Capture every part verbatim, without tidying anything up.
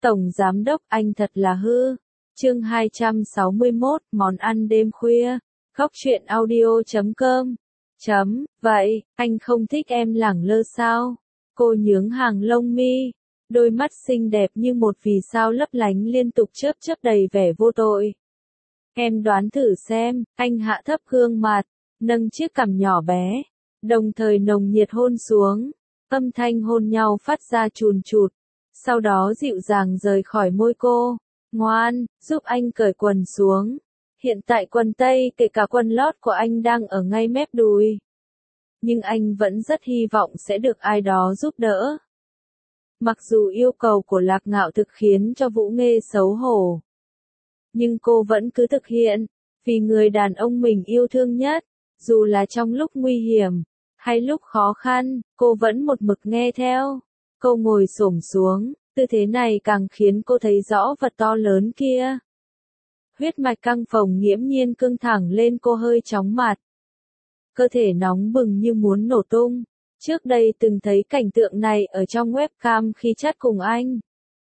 Tổng giám đốc anh thật là hư. Chương hai trăm sáu mươi mốt, món ăn đêm khuya. Góc truyện audio chấm com. Chấm, vậy, anh không thích em lẳng lơ sao? Cô nhướng hàng lông mi, đôi mắt xinh đẹp như một vì sao lấp lánh liên tục chớp chớp đầy vẻ vô tội. Em đoán thử xem, anh hạ thấp gương mặt, nâng chiếc cằm nhỏ bé, đồng thời nồng nhiệt hôn xuống, âm thanh hôn nhau phát ra chùn chụt, sau đó dịu dàng rời khỏi môi cô. Ngoan, giúp anh cởi quần xuống. Hiện tại quần tây kể cả quần lót của anh đang ở ngay mép đùi. Nhưng anh vẫn rất hy vọng sẽ được ai đó giúp đỡ. Mặc dù yêu cầu của Lạc Ngạo Thực khiến cho Vũ Nghê xấu hổ, nhưng cô vẫn cứ thực hiện, vì người đàn ông mình yêu thương nhất, dù là trong lúc nguy hiểm, hay lúc khó khăn, cô vẫn một mực nghe theo. Cô ngồi xổm xuống, tư thế này càng khiến cô thấy rõ vật to lớn kia. Huyết mạch căng phồng nghiễm nhiên căng thẳng lên, cô hơi chóng mặt. Cơ thể nóng bừng như muốn nổ tung. Trước đây từng thấy cảnh tượng này ở trong webcam khi chat cùng anh.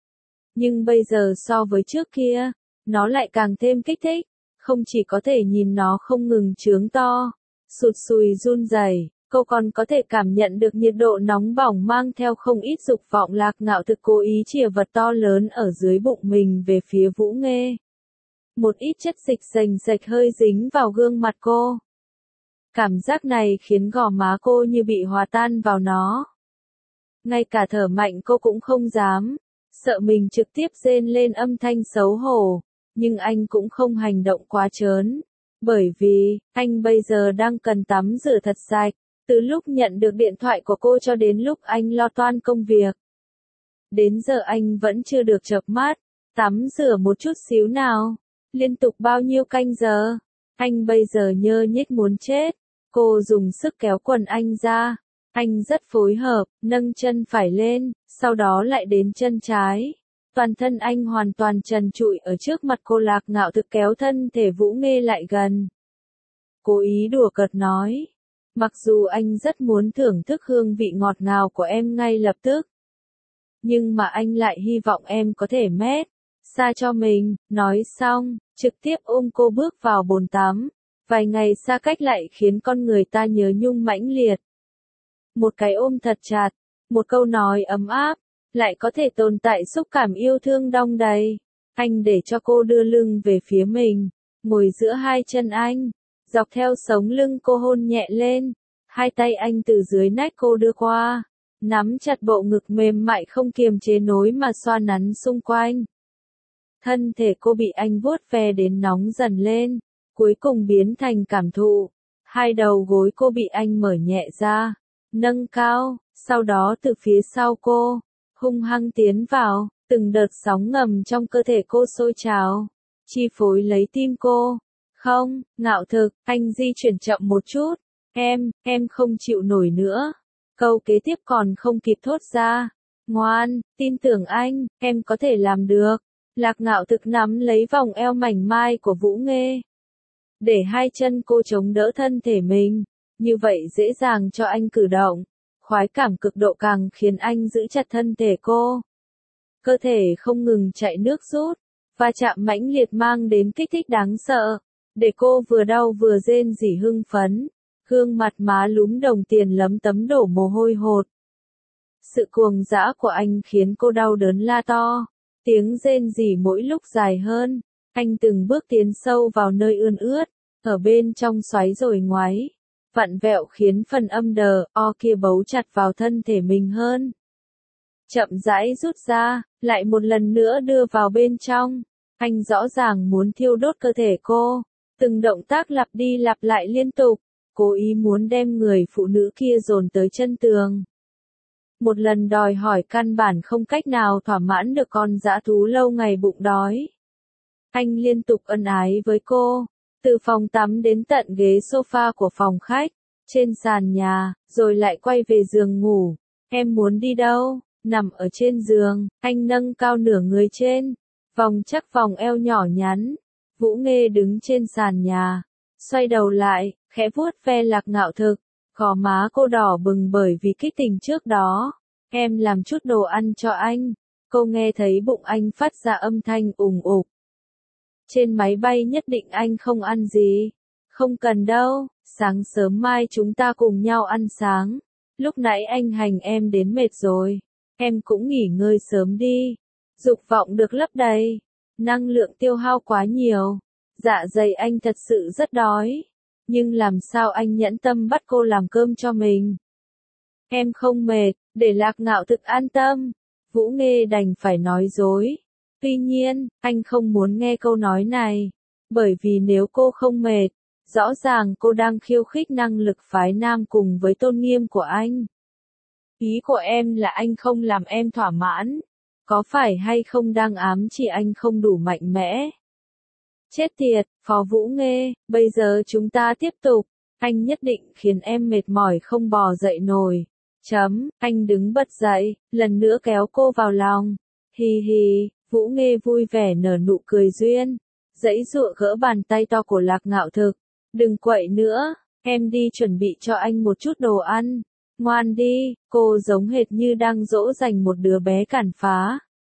Nhưng bây giờ so với trước kia, nó lại càng thêm kích thích. Không chỉ có thể nhìn nó không ngừng trướng to, sụt sùi run rẩy, cô còn có thể cảm nhận được nhiệt độ nóng bỏng mang theo không ít dục vọng. Lạc Ngạo Thực cố ý chìa vật to lớn ở dưới bụng mình về phía Vũ Nghê. Một ít chất dịch rành rạch hơi dính vào gương mặt cô. Cảm giác này khiến gò má cô như bị hòa tan vào nó. Ngay cả thở mạnh cô cũng không dám, sợ mình trực tiếp rên lên âm thanh xấu hổ, nhưng anh cũng không hành động quá trớn, bởi vì, anh bây giờ đang cần tắm rửa thật sạch, từ lúc nhận được điện thoại của cô cho đến lúc anh lo toan công việc. Đến giờ anh vẫn chưa được chợp mắt, tắm rửa một chút xíu nào, liên tục bao nhiêu canh giờ, anh bây giờ nhơ nhếch muốn chết. Cô dùng sức kéo quần anh ra, anh rất phối hợp, nâng chân phải lên, sau đó lại đến chân trái. Toàn thân anh hoàn toàn trần trụi ở trước mặt cô. Lạc Ngạo Thực kéo thân thể Vũ Nghê lại gần. Cố ý đùa cợt nói, mặc dù anh rất muốn thưởng thức hương vị ngọt ngào của em ngay lập tức, nhưng mà anh lại hy vọng em có thể mét xa cho mình. Nói xong, trực tiếp ôm cô bước vào bồn tắm. Vài ngày xa cách lại khiến con người ta nhớ nhung mãnh liệt. Một cái ôm thật chặt, một câu nói ấm áp, lại có thể tồn tại xúc cảm yêu thương đong đầy. Anh để cho cô đưa lưng về phía mình, ngồi giữa hai chân anh, dọc theo sống lưng cô hôn nhẹ lên. Hai tay anh từ dưới nách cô đưa qua, nắm chặt bộ ngực mềm mại không kiềm chế nối mà xoa nắn xung quanh. Thân thể cô bị anh vuốt ve đến nóng dần lên, cuối cùng biến thành cảm thụ. Hai đầu gối cô bị anh mở nhẹ ra, nâng cao, sau đó từ phía sau cô, hung hăng tiến vào, từng đợt sóng ngầm trong cơ thể cô sôi trào, chi phối lấy tim cô. Không, Ngạo Thực, anh di chuyển chậm một chút, em, em không chịu nổi nữa. Câu kế tiếp còn không kịp thốt ra. Ngoan, tin tưởng anh, em có thể làm được. Lạc Ngạo Thực nắm lấy vòng eo mảnh mai của Vũ Nghê, để hai chân cô chống đỡ thân thể mình, như vậy dễ dàng cho anh cử động. Khoái cảm cực độ càng khiến anh giữ chặt thân thể cô. Cơ thể không ngừng chạy nước rút, va chạm mãnh liệt mang đến kích thích đáng sợ, để cô vừa đau vừa rên rỉ hưng phấn, gương mặt má lúm đồng tiền lấm tấm đổ mồ hôi hột. Sự cuồng dã của anh khiến cô đau đớn la to, tiếng rên rỉ mỗi lúc dài hơn. Anh từng bước tiến sâu vào nơi ươn ướt, ở bên trong xoáy rồi ngoáy, vặn vẹo khiến phần âm đờ, o kia bấu chặt vào thân thể mình hơn. Chậm rãi rút ra, lại một lần nữa đưa vào bên trong. Anh rõ ràng muốn thiêu đốt cơ thể cô, từng động tác lặp đi lặp lại liên tục, cố ý muốn đem người phụ nữ kia dồn tới chân tường. Một lần đòi hỏi căn bản không cách nào thỏa mãn được con dã thú lâu ngày bụng đói. Anh liên tục ân ái với cô, từ phòng tắm đến tận ghế sofa của phòng khách, trên sàn nhà, rồi lại quay về giường ngủ. Em muốn đi đâu? Nằm ở trên giường, anh nâng cao nửa người trên, vòng chắc vòng eo nhỏ nhắn. Vũ Nghê đứng trên sàn nhà, xoay đầu lại, khẽ vuốt ve Lạc Ngạo Thực, gò má cô đỏ bừng bởi vì kích tình trước đó. Em làm chút đồ ăn cho anh. Cô nghe thấy bụng anh phát ra âm thanh ùng ục. Trên máy bay nhất định anh không ăn gì. Không cần đâu, sáng sớm mai chúng ta cùng nhau ăn sáng. Lúc nãy anh hành em đến mệt rồi. Em cũng nghỉ ngơi sớm đi. Dục vọng được lấp đầy. Năng lượng tiêu hao quá nhiều. Dạ dày anh thật sự rất đói. Nhưng làm sao anh nhẫn tâm bắt cô làm cơm cho mình? Em không mệt, để Lạc Ngạo Thực an tâm. Vũ Nghê đành phải nói dối. Tuy nhiên, anh không muốn nghe câu nói này. Bởi vì nếu cô không mệt, rõ ràng cô đang khiêu khích năng lực phái nam cùng với tôn nghiêm của anh. Ý của em là anh không làm em thỏa mãn. Có phải hay không đang ám chỉ anh không đủ mạnh mẽ? Chết tiệt, Phó Vũ Nghê, bây giờ chúng ta tiếp tục. Anh nhất định khiến em mệt mỏi không bò dậy nổi. Chấm, anh đứng bật dậy, lần nữa kéo cô vào lòng. Hì hì, Vũ Nghê vui vẻ nở nụ cười duyên. Giãy giụa gỡ bàn tay to của Lạc Ngạo Thực. Đừng quậy nữa, em đi chuẩn bị cho anh một chút đồ ăn. Ngoan đi, cô giống hệt như đang dỗ dành một đứa bé cản phá.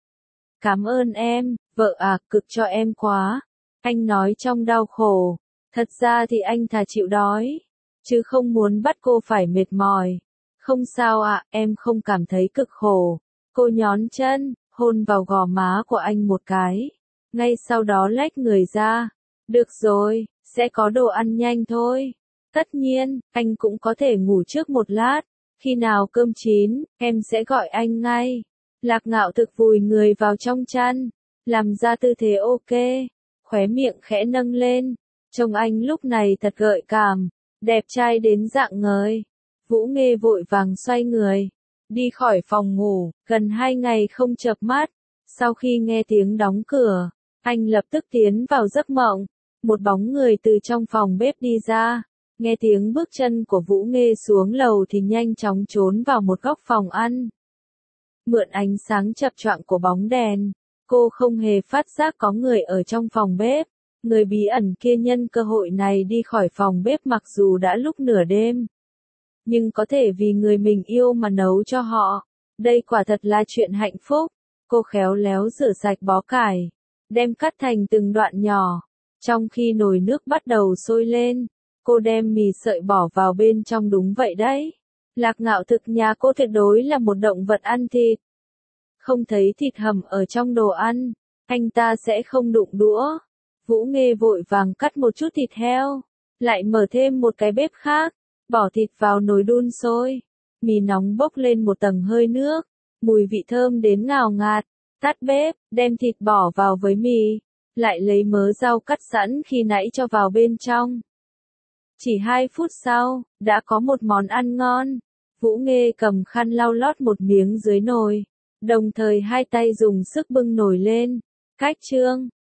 Cảm ơn em, vợ à, cực cho em quá. Anh nói trong đau khổ. Thật ra thì anh thà chịu đói, chứ không muốn bắt cô phải mệt mỏi. Không sao ạ, à, em không cảm thấy cực khổ. Cô nhón chân, hôn vào gò má của anh một cái. Ngay sau đó lách người ra. Được rồi, sẽ có đồ ăn nhanh thôi. Tất nhiên, anh cũng có thể ngủ trước một lát. Khi nào cơm chín, em sẽ gọi anh ngay. Lạc Ngạo Thực vùi người vào trong chăn. Làm ra tư thế ok. Khóe miệng khẽ nâng lên. Trông anh lúc này thật gợi cảm. Đẹp trai đến dạng ngời. Vũ Nghê vội vàng xoay người. Đi khỏi phòng ngủ, gần hai ngày không chợp mắt. Sau khi nghe tiếng đóng cửa, anh lập tức tiến vào giấc mộng. Một bóng người từ trong phòng bếp đi ra. Nghe tiếng bước chân của Vũ Nghê xuống lầu thì nhanh chóng trốn vào một góc phòng ăn. Mượn ánh sáng chập choạng của bóng đèn, cô không hề phát giác có người ở trong phòng bếp. Người bí ẩn kia nhân cơ hội này đi khỏi phòng bếp mặc dù đã lúc nửa đêm. Nhưng có thể vì người mình yêu mà nấu cho họ. Đây quả thật là chuyện hạnh phúc. Cô khéo léo rửa sạch bó cải, đem cắt thành từng đoạn nhỏ. Trong khi nồi nước bắt đầu sôi lên, cô đem mì sợi bỏ vào bên trong đúng vậy đấy. Lạc Ngạo Thực nhà cô tuyệt đối là một động vật ăn thịt. Không thấy thịt hầm ở trong đồ ăn, anh ta sẽ không đụng đũa. Vũ Nghê vội vàng cắt một chút thịt heo, lại mở thêm một cái bếp khác, bỏ thịt vào nồi đun sôi. Mì nóng bốc lên một tầng hơi nước, mùi vị thơm đến ngào ngạt. Tắt bếp, đem thịt bỏ vào với mì, lại lấy mớ rau cắt sẵn khi nãy cho vào bên trong. Chỉ hai phút sau, đã có một món ăn ngon. Vũ Nghê cầm khăn lau lót một miếng dưới nồi, đồng thời hai tay dùng sức bưng nồi lên. Cách chương